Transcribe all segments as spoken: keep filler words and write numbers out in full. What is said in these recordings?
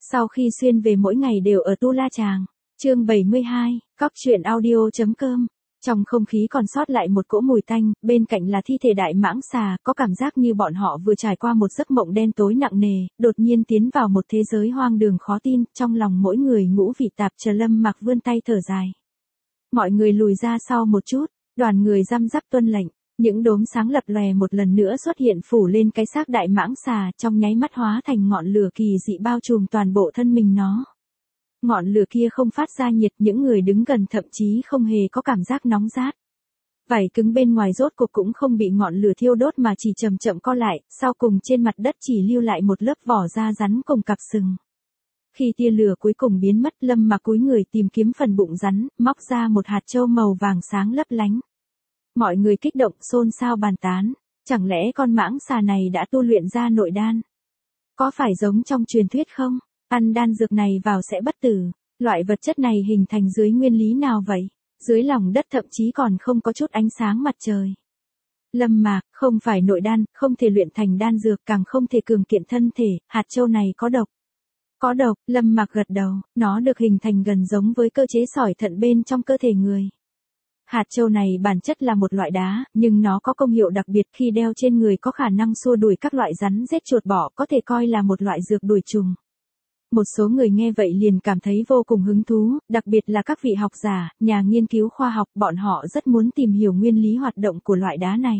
Sau khi xuyên về mỗi ngày đều ở Tu La Chàng. Chương bảy mươi hai, cóc truyện audio.com. Trong không khí còn sót lại một cỗ mùi tanh, bên cạnh là thi thể đại mãng xà, có cảm giác như bọn họ vừa trải qua một giấc mộng đen tối nặng nề, đột nhiên tiến vào một thế giới hoang đường khó tin, trong lòng mỗi người ngũ vị tạp trần. Lâm Mặc vươn tay thở dài. Mọi người lùi ra sau một chút, đoàn người răm rắp tuân lệnh, những đốm sáng lập lòe một lần nữa xuất hiện phủ lên cái xác đại mãng xà, trong nháy mắt hóa thành ngọn lửa kỳ dị bao trùm toàn bộ thân mình nó. Ngọn lửa kia không phát ra nhiệt, những người đứng gần thậm chí không hề có cảm giác nóng rát. Vảy cứng bên ngoài rốt cuộc cũng không bị ngọn lửa thiêu đốt mà chỉ chậm chậm co lại, sau cùng trên mặt đất chỉ lưu lại một lớp vỏ da rắn cùng cặp sừng. Khi tia lửa cuối cùng biến mất, Lâm Mặc cúi người tìm kiếm phần bụng rắn, móc ra một hạt châu màu vàng sáng lấp lánh. Mọi người kích động xôn xao bàn tán, chẳng lẽ con mãng xà này đã tu luyện ra nội đan? Có phải giống trong truyền thuyết không? Ăn đan dược này vào sẽ bất tử. Loại vật chất này hình thành dưới nguyên lý nào vậy? Dưới lòng đất thậm chí còn không có chút ánh sáng mặt trời. Lâm Mạc, không phải nội đan, không thể luyện thành đan dược, càng không thể cường kiện thân thể, hạt châu này có độc. Có độc, Lâm Mạc gật đầu, nó được hình thành gần giống với cơ chế sỏi thận bên trong cơ thể người. Hạt châu này bản chất là một loại đá, nhưng nó có công hiệu đặc biệt, khi đeo trên người có khả năng xua đuổi các loại rắn rết chuột bọ, có thể coi là một loại dược đuổi trùng. Một số người nghe vậy liền cảm thấy vô cùng hứng thú, đặc biệt là các vị học giả, nhà nghiên cứu khoa học, bọn họ rất muốn tìm hiểu nguyên lý hoạt động của loại đá này.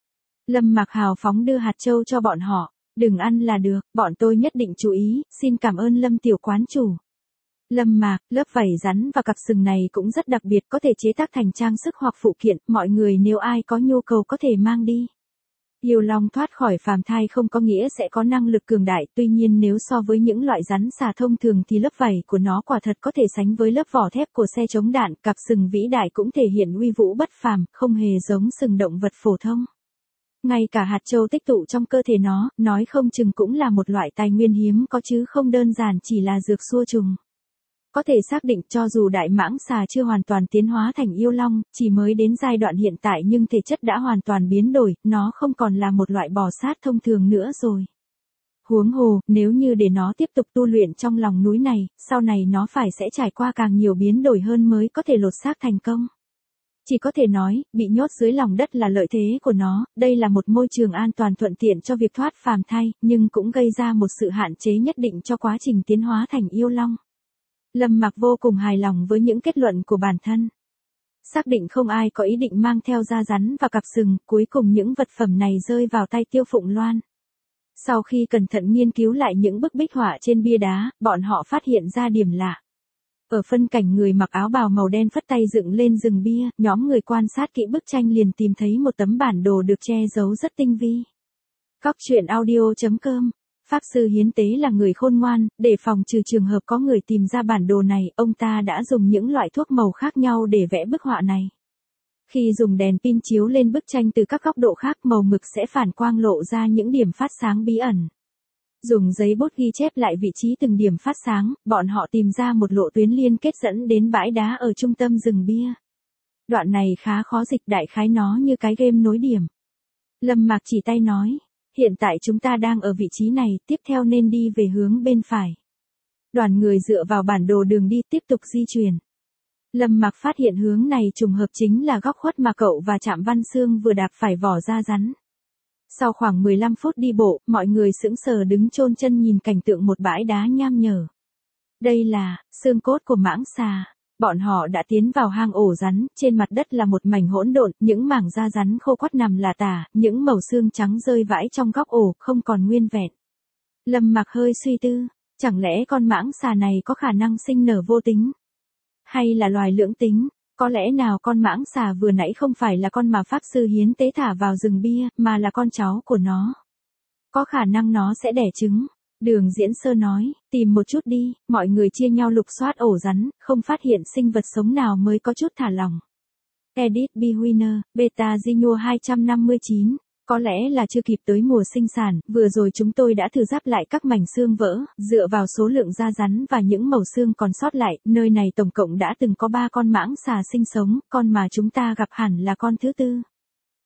Lâm Mặc hào phóng đưa hạt châu cho bọn họ, đừng ăn là được, bọn tôi nhất định chú ý, xin cảm ơn Lâm tiểu quán chủ. Lâm Mạc, lớp vảy rắn và cặp sừng này cũng rất đặc biệt, có thể chế tác thành trang sức hoặc phụ kiện, mọi người nếu ai có nhu cầu có thể mang đi. Yêu Long thoát khỏi phàm thai không có nghĩa sẽ có năng lực cường đại, tuy nhiên nếu so với những loại rắn xà thông thường thì lớp vảy của nó quả thật có thể sánh với lớp vỏ thép của xe chống đạn, cặp sừng vĩ đại cũng thể hiện uy vũ bất phàm, không hề giống sừng động vật phổ thông. Ngay cả hạt châu tích tụ trong cơ thể nó, nói không chừng cũng là một loại tài nguyên hiếm có chứ không đơn giản chỉ là dược xua trùng. Có thể xác định cho dù đại mãng xà chưa hoàn toàn tiến hóa thành yêu long, chỉ mới đến giai đoạn hiện tại nhưng thể chất đã hoàn toàn biến đổi, nó không còn là một loại bò sát thông thường nữa rồi. Huống hồ, nếu như để nó tiếp tục tu luyện trong lòng núi này, sau này nó phải sẽ trải qua càng nhiều biến đổi hơn mới có thể lột xác thành công. Chỉ có thể nói, bị nhốt dưới lòng đất là lợi thế của nó, đây là một môi trường an toàn thuận tiện cho việc thoát phàm thai, nhưng cũng gây ra một sự hạn chế nhất định cho quá trình tiến hóa thành yêu long. Lâm Mặc vô cùng hài lòng với những kết luận của bản thân. Xác định không ai có ý định mang theo da rắn và cặp sừng, cuối cùng những vật phẩm này rơi vào tay Tiêu Phụng Loan. Sau khi cẩn thận nghiên cứu lại những bức bích họa trên bia đá, bọn họ phát hiện ra điểm lạ. Ở phân cảnh người mặc áo bào màu đen phất tay dựng lên rừng bia, nhóm người quan sát kỹ bức tranh liền tìm thấy một tấm bản đồ được che giấu rất tinh vi. Cóc truyện audio.com. Pháp sư hiến tế là người khôn ngoan, để phòng trừ trường hợp có người tìm ra bản đồ này, ông ta đã dùng những loại thuốc màu khác nhau để vẽ bức họa này. Khi dùng đèn pin chiếu lên bức tranh từ các góc độ khác, màu mực sẽ phản quang lộ ra những điểm phát sáng bí ẩn. Dùng giấy bút ghi chép lại vị trí từng điểm phát sáng, bọn họ tìm ra một lộ tuyến liên kết dẫn đến bãi đá ở trung tâm rừng bia. Đoạn này khá khó dịch, đại khái nó như cái game nối điểm. Lâm Mạc chỉ tay nói. Hiện tại chúng ta đang ở vị trí này, tiếp theo nên đi về hướng bên phải. Đoàn người dựa vào bản đồ đường đi tiếp tục di chuyển. Lâm Mặc phát hiện hướng này trùng hợp chính là góc khuất mà cậu và Trạm Văn Xương vừa đạp phải vỏ da rắn. Sau khoảng mười lăm phút đi bộ, mọi người sững sờ đứng chôn chân nhìn cảnh tượng một bãi đá nham nhở. Đây là xương cốt của mãng xà. Bọn họ đã tiến vào hang ổ rắn, trên mặt đất là một mảnh hỗn độn, những mảng da rắn khô quắt nằm lả tả, những mẩu xương trắng rơi vãi trong góc ổ, không còn nguyên vẹn. Lâm Mặc hơi suy tư, chẳng lẽ con mãng xà này có khả năng sinh nở vô tính? Hay là loài lưỡng tính? Có lẽ nào con mãng xà vừa nãy không phải là con mà Pháp sư hiến tế thả vào rừng bia, mà là con cháu của nó? Có khả năng nó sẽ đẻ trứng. Đường Diễn Sơ nói, tìm một chút đi, mọi người chia nhau lục soát ổ rắn, không phát hiện sinh vật sống nào mới có chút thả lỏng. Edit B. Winner, Beta Zinua hai trăm năm mươi chín, có lẽ là chưa kịp tới mùa sinh sản, vừa rồi chúng tôi đã thử giáp lại các mảnh xương vỡ, dựa vào số lượng da rắn và những mẩu xương còn sót lại, nơi này tổng cộng đã từng có ba con mãng xà sinh sống, con mà chúng ta gặp hẳn là con thứ tư.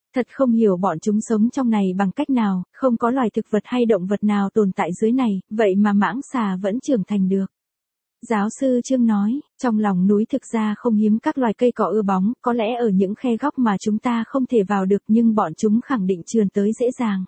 Thật không hiểu bọn chúng sống trong này bằng cách nào, không có loài thực vật hay động vật nào tồn tại dưới này, vậy mà mãng xà vẫn trưởng thành được. Giáo sư Trương nói, trong lòng núi thực ra không hiếm các loài cây cỏ ưa bóng, có lẽ ở những khe góc mà chúng ta không thể vào được nhưng bọn chúng khẳng định trườn tới dễ dàng.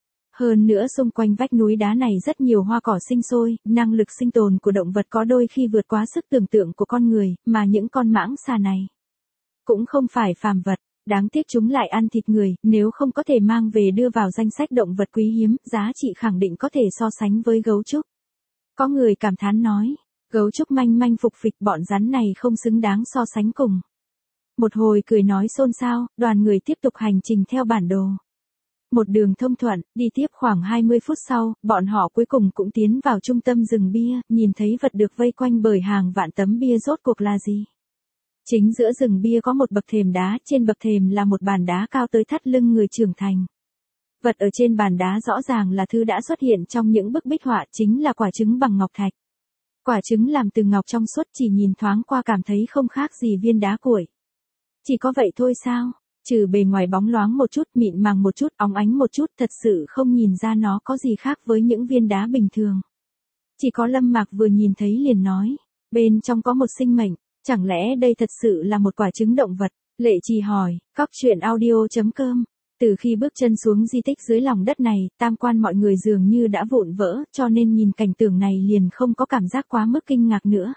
Hơn nữa xung quanh vách núi đá này rất nhiều hoa cỏ sinh sôi, năng lực sinh tồn của động vật có đôi khi vượt quá sức tưởng tượng của con người, mà những con mãng xà này cũng không phải phàm vật. Đáng tiếc chúng lại ăn thịt người, nếu không có thể mang về đưa vào danh sách động vật quý hiếm, giá trị khẳng định có thể so sánh với gấu trúc. Có người cảm thán nói, gấu trúc manh manh phục phịch bọn rắn này không xứng đáng so sánh cùng. Một hồi cười nói xôn xao, đoàn người tiếp tục hành trình theo bản đồ. Một đường thông thuận, đi tiếp khoảng hai mươi phút sau, bọn họ cuối cùng cũng tiến vào trung tâm rừng bia, nhìn thấy vật được vây quanh bởi hàng vạn tấm bia rốt cuộc là gì. Chính giữa rừng bia có một bậc thềm đá, trên bậc thềm là một bàn đá cao tới thắt lưng người trưởng thành. Vật ở trên bàn đá rõ ràng là thứ đã xuất hiện trong những bức bích họa, chính là quả trứng bằng ngọc thạch. Quả trứng làm từ ngọc trong suốt, chỉ nhìn thoáng qua cảm thấy không khác gì viên đá cuội. Chỉ có vậy thôi sao? Trừ bề ngoài bóng loáng một chút, mịn màng một chút, óng ánh một chút, thật sự không nhìn ra nó có gì khác với những viên đá bình thường. Chỉ có Lâm Mạc vừa nhìn thấy liền nói, bên trong có một sinh mệnh. Chẳng lẽ đây thật sự là một quả trứng động vật? Lệ Trì hỏi, cóc truyện audio chấm com. Từ khi bước chân xuống di tích dưới lòng đất này, tam quan mọi người dường như đã vụn vỡ, cho nên nhìn cảnh tượng này liền không có cảm giác quá mức kinh ngạc nữa.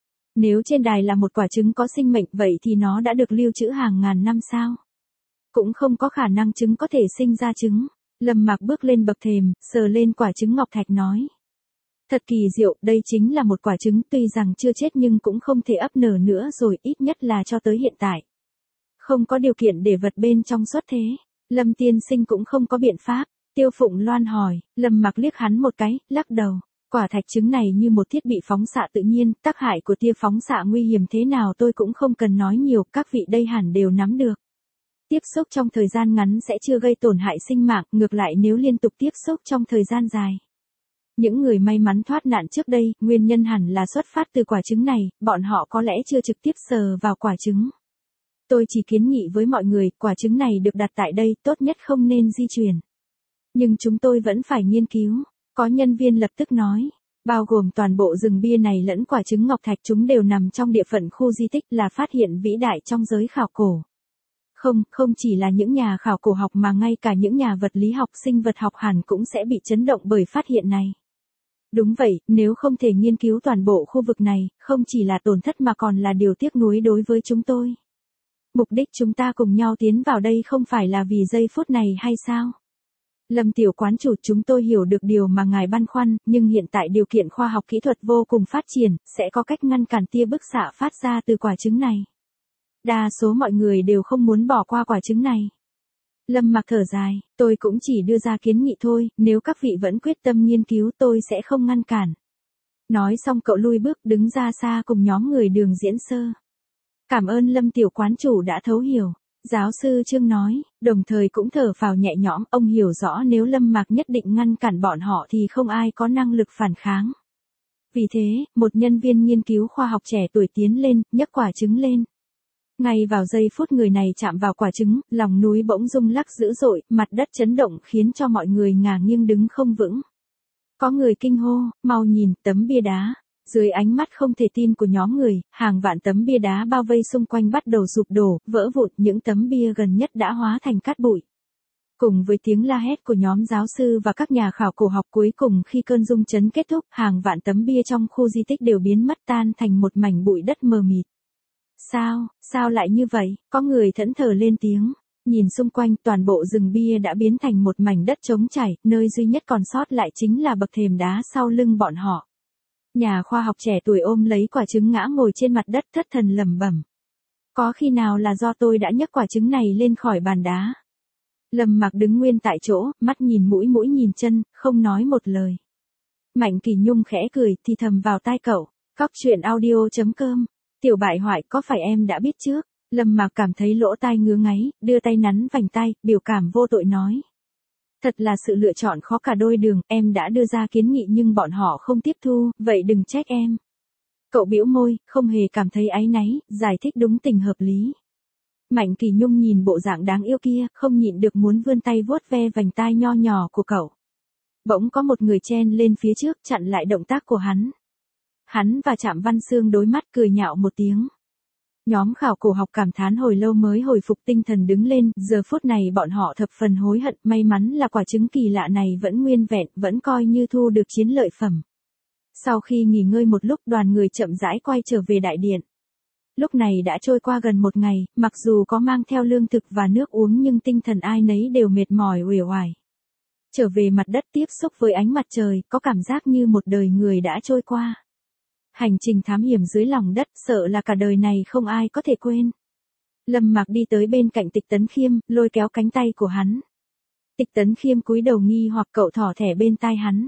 Nếu trên đài là một quả trứng có sinh mệnh, vậy thì nó đã được lưu trữ hàng ngàn năm sao? Cũng không có khả năng trứng có thể sinh ra trứng. Lâm Mạc bước lên bậc thềm, sờ lên quả trứng ngọc thạch nói. Thật kỳ diệu, đây chính là một quả trứng, tuy rằng chưa chết nhưng cũng không thể ấp nở nữa rồi, ít nhất là cho tới hiện tại. Không có điều kiện để vật bên trong xuất thế. Lâm tiên sinh cũng không có biện pháp. Tiêu Phụng Loan hỏi, Lâm Mạc liếc hắn một cái, lắc đầu. Quả thạch trứng này như một thiết bị phóng xạ tự nhiên, tác hại của tia phóng xạ nguy hiểm thế nào tôi cũng không cần nói nhiều, các vị đây hẳn đều nắm được. Tiếp xúc trong thời gian ngắn sẽ chưa gây tổn hại sinh mạng, ngược lại nếu liên tục tiếp xúc trong thời gian dài. Những người may mắn thoát nạn trước đây, nguyên nhân hẳn là xuất phát từ quả trứng này, bọn họ có lẽ chưa trực tiếp sờ vào quả trứng. Tôi chỉ kiến nghị với mọi người, quả trứng này được đặt tại đây, tốt nhất không nên di chuyển. Nhưng chúng tôi vẫn phải nghiên cứu, có nhân viên lập tức nói, bao gồm toàn bộ rừng bia này lẫn quả trứng ngọc thạch, chúng đều nằm trong địa phận khu di tích, là phát hiện vĩ đại trong giới khảo cổ. Không, không chỉ là những nhà khảo cổ học mà ngay cả những nhà vật lý học, sinh vật học hẳn cũng sẽ bị chấn động bởi phát hiện này. Đúng vậy, nếu không thể nghiên cứu toàn bộ khu vực này, không chỉ là tổn thất mà còn là điều tiếc nuối đối với chúng tôi. Mục đích chúng ta cùng nhau tiến vào đây không phải là vì giây phút này hay sao? Lâm tiểu quán chủ, chúng tôi hiểu được điều mà ngài băn khoăn, nhưng hiện tại điều kiện khoa học kỹ thuật vô cùng phát triển, sẽ có cách ngăn cản tia bức xạ phát ra từ quả trứng này. Đa số mọi người đều không muốn bỏ qua quả trứng này. Lâm Mạc thở dài, tôi cũng chỉ đưa ra kiến nghị thôi, nếu các vị vẫn quyết tâm nghiên cứu tôi sẽ không ngăn cản. Nói xong cậu lui bước đứng ra xa cùng nhóm người Đường Diễn Sơ. Cảm ơn Lâm tiểu quán chủ đã thấu hiểu. Giáo sư Trương nói, đồng thời cũng thở phào nhẹ nhõm, ông hiểu rõ nếu Lâm Mạc nhất định ngăn cản bọn họ thì không ai có năng lực phản kháng. Vì thế, một nhân viên nghiên cứu khoa học trẻ tuổi tiến lên, nhấc quả trứng lên. Ngay vào giây phút người này chạm vào quả trứng, lòng núi bỗng rung lắc dữ dội, mặt đất chấn động khiến cho mọi người ngả nghiêng đứng không vững. Có người kinh hô, mau nhìn, tấm bia đá. Dưới ánh mắt không thể tin của nhóm người, hàng vạn tấm bia đá bao vây xung quanh bắt đầu sụp đổ, vỡ vụn, những tấm bia gần nhất đã hóa thành cát bụi. Cùng với tiếng la hét của nhóm giáo sư và các nhà khảo cổ học, cuối cùng khi cơn rung chấn kết thúc, hàng vạn tấm bia trong khu di tích đều biến mất tan thành một mảnh bụi đất mờ mịt. Sao, sao lại như vậy? Có người thẫn thờ lên tiếng. Nhìn xung quanh, toàn bộ rừng bia đã biến thành một mảnh đất trống trải, nơi duy nhất còn sót lại chính là bậc thềm đá sau lưng bọn họ. Nhà khoa học trẻ tuổi ôm lấy quả trứng ngã ngồi trên mặt đất thất thần lẩm bẩm. Có khi nào là do tôi đã nhấc quả trứng này lên khỏi bàn đá? Lâm Mạc đứng nguyên tại chỗ, mắt nhìn mũi mũi nhìn chân, không nói một lời. Mạnh Kỳ Nhung khẽ cười, thì thầm vào tai cậu. Cóc truyện audio chấm com. Tiểu bại hoại, có phải em đã biết trước? Lâm Mạc cảm thấy lỗ tai ngứa ngáy, đưa tay nắn vành tai, biểu cảm vô tội nói. Thật là sự lựa chọn khó cả đôi đường, em đã đưa ra kiến nghị nhưng bọn họ không tiếp thu, vậy đừng trách em. Cậu bĩu môi, không hề cảm thấy áy náy, giải thích đúng tình hợp lý. Mạnh Kỳ Nhung nhìn bộ dạng đáng yêu kia, không nhịn được muốn vươn tay vuốt ve vành tai nho nhỏ của cậu. Bỗng có một người chen lên phía trước chặn lại động tác của hắn. Hắn và Trạm Văn Sương đối mắt cười nhạo một tiếng. Nhóm khảo cổ học cảm thán hồi lâu mới hồi phục tinh thần đứng lên, giờ phút này bọn họ thập phần hối hận, may mắn là quả trứng kỳ lạ này vẫn nguyên vẹn, vẫn coi như thu được chiến lợi phẩm. Sau khi nghỉ ngơi một lúc, đoàn người chậm rãi quay trở về đại điện. Lúc này đã trôi qua gần một ngày, mặc dù có mang theo lương thực và nước uống nhưng tinh thần ai nấy đều mệt mỏi uể oải. Trở về mặt đất tiếp xúc với ánh mặt trời, có cảm giác như một đời người đã trôi qua. Hành trình thám hiểm dưới lòng đất sợ là cả đời này không ai có thể quên. Lâm Mạc đi tới bên cạnh Tịch Tấn Khiêm, lôi kéo cánh tay của hắn. Tịch Tấn Khiêm cúi đầu nghi hoặc cậu thỏ thẻ bên tai hắn.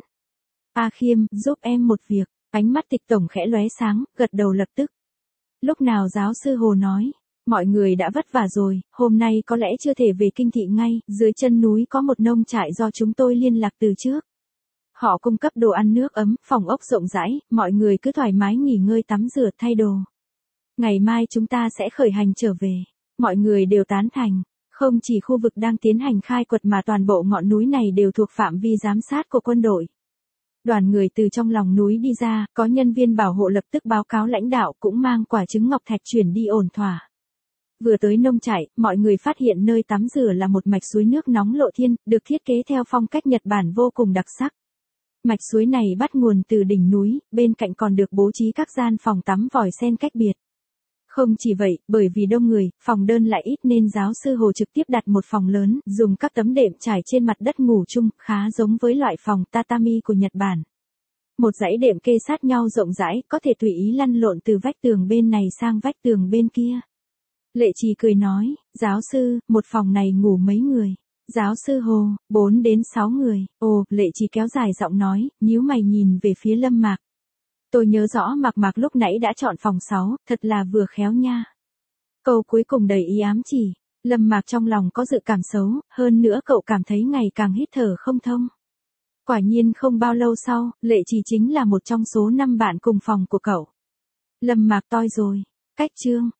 A Khiêm, giúp em một việc. Ánh mắt Tịch Tổng khẽ lóe sáng, gật đầu lập tức. Lúc nào giáo sư Hồ nói, mọi người đã vất vả rồi, hôm nay có lẽ chưa thể về Kinh Thị ngay, dưới chân núi có một nông trại do chúng tôi liên lạc từ trước. Họ cung cấp đồ ăn nước ấm, phòng ốc rộng rãi, mọi người cứ thoải mái nghỉ ngơi tắm rửa thay đồ. Ngày mai chúng ta sẽ khởi hành trở về. Mọi người đều tán thành, không chỉ khu vực đang tiến hành khai quật mà toàn bộ ngọn núi này đều thuộc phạm vi giám sát của quân đội. Đoàn người từ trong lòng núi đi ra, có nhân viên bảo hộ lập tức báo cáo lãnh đạo cũng mang quả trứng ngọc thạch chuyển đi ổn thỏa. Vừa tới nông trại, mọi người phát hiện nơi tắm rửa là một mạch suối nước nóng lộ thiên, được thiết kế theo phong cách Nhật Bản vô cùng đặc sắc. Mạch suối này bắt nguồn từ đỉnh núi, bên cạnh còn được bố trí các gian phòng tắm vòi sen cách biệt. Không chỉ vậy, bởi vì đông người, phòng đơn lại ít nên giáo sư Hồ trực tiếp đặt một phòng lớn, dùng các tấm đệm trải trên mặt đất ngủ chung, khá giống với loại phòng tatami của Nhật Bản. Một dãy đệm kê sát nhau rộng rãi, có thể tùy ý lăn lộn từ vách tường bên này sang vách tường bên kia. Lệ Trì cười nói, giáo sư, một phòng này ngủ mấy người? Giáo sư Hồ, bốn đến sáu người. Ồ, Lệ Trì kéo dài giọng nói, nhíu mày nhìn về phía Lâm Mạc. Tôi nhớ rõ Mạc Mạc lúc nãy đã chọn phòng sáu, thật là vừa khéo nha. Câu cuối cùng đầy ý ám chỉ. Lâm Mạc trong lòng có dự cảm xấu, hơn nữa cậu cảm thấy ngày càng hít thở không thông. Quả nhiên không bao lâu sau, Lệ Trì chính là một trong số năm bạn cùng phòng của cậu. Lâm Mạc toi rồi. Cách chương.